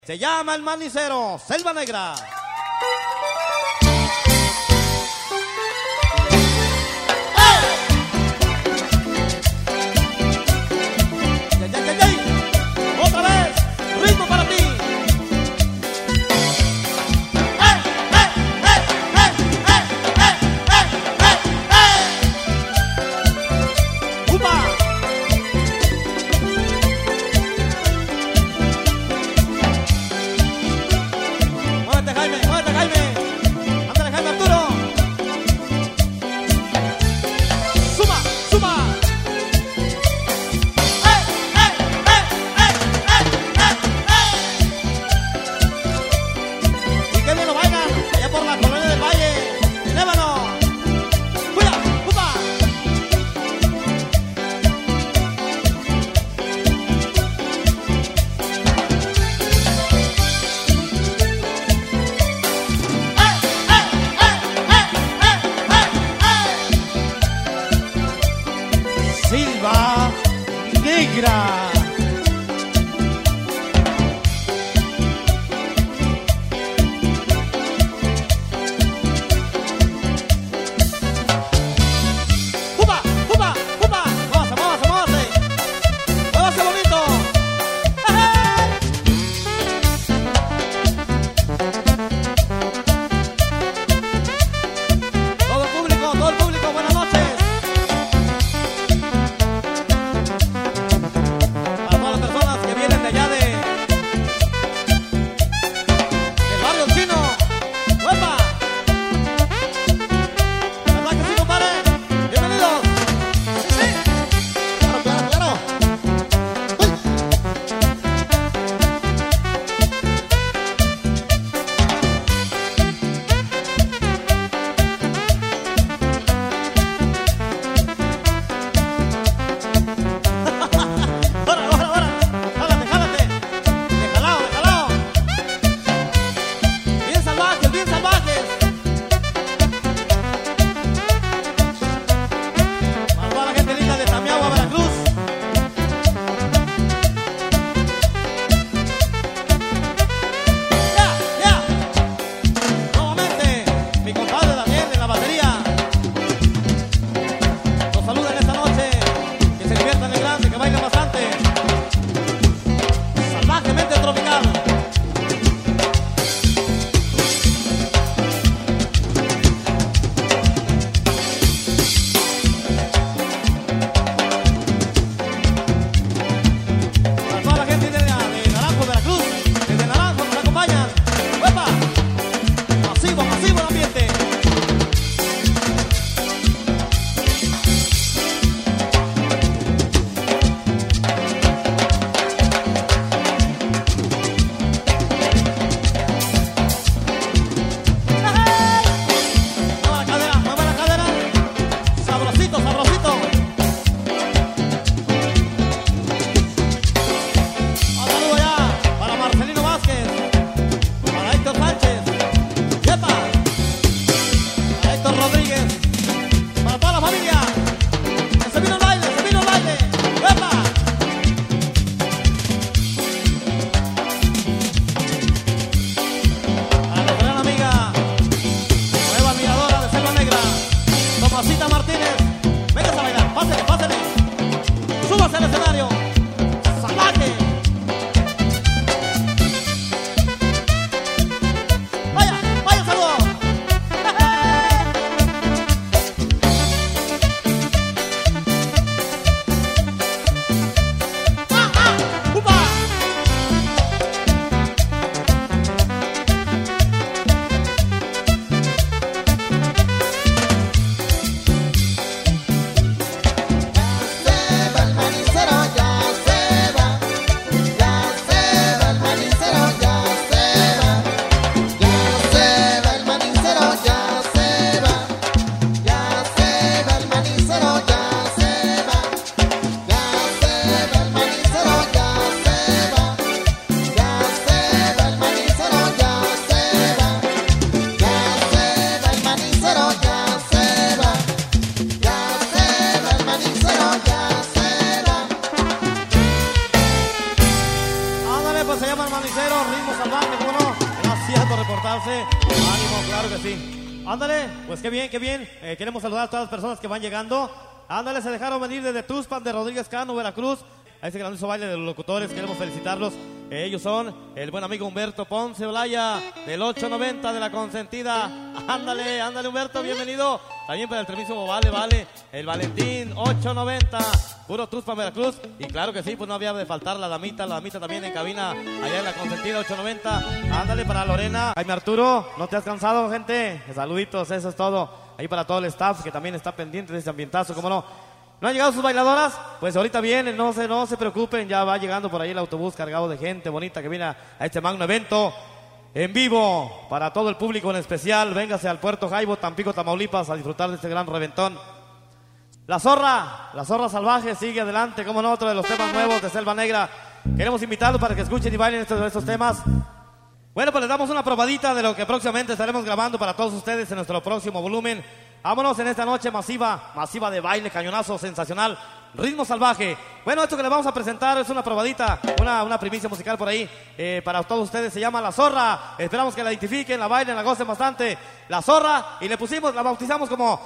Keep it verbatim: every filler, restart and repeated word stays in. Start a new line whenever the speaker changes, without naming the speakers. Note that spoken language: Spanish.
Se llama El Manicero, Selva Negra. Otra vez, ritmo para ti. Jaime. Salvaje, ¿cómo no? Gracias por reportarse. Ánimo, claro que sí. Ándale, pues qué bien, qué bien. Eh, queremos saludar a todas las personas que van llegando. Ándale, se dejaron venir desde Tuxpan, de Rodríguez Cano, Veracruz. A ese grandioso baile de los locutores, queremos felicitarlos. Eh, ellos son el buen amigo Humberto Ponce Olaya, del ocho noventa de La Consentida. Ándale, ándale Humberto, bienvenido. También para el mismo Vale, Vale, el Valentín, ocho noventa, puro Tuxpan, Veracruz. Y claro que sí, pues no había de faltar la damita, la damita también en cabina, allá en La Consentida, ocho noventa. Ándale para Lorena. Jaime Arturo, ¿no te has cansado, gente? Saluditos, eso es todo. Ahí para todo el staff que también está pendiente de ese ambientazo, ¿cómo no? ¿No han llegado sus bailadoras? Pues ahorita vienen, no se, no se preocupen, ya va llegando por ahí el autobús cargado de gente bonita que viene a, a este magno evento en vivo para todo el público en especial. Véngase al Puerto Jaibo, Tampico, Tamaulipas, a disfrutar de este gran reventón. La Zorra, la Zorra Salvaje sigue adelante, como no, otro de los temas nuevos de Selva Negra. Queremos invitarlos para que escuchen y bailen estos, estos temas. Bueno, pues les damos una probadita de lo que próximamente estaremos grabando para todos ustedes en nuestro próximo volumen. Vámonos en esta noche masiva, masiva de baile, cañonazo, sensacional, ritmo salvaje. Bueno, esto que les vamos a presentar es una probadita, una, una primicia musical por ahí eh, para todos ustedes. Se llama La Zorra. Esperamos que la identifiquen, la bailen, la gocen bastante. La Zorra, y le pusimos, la bautizamos como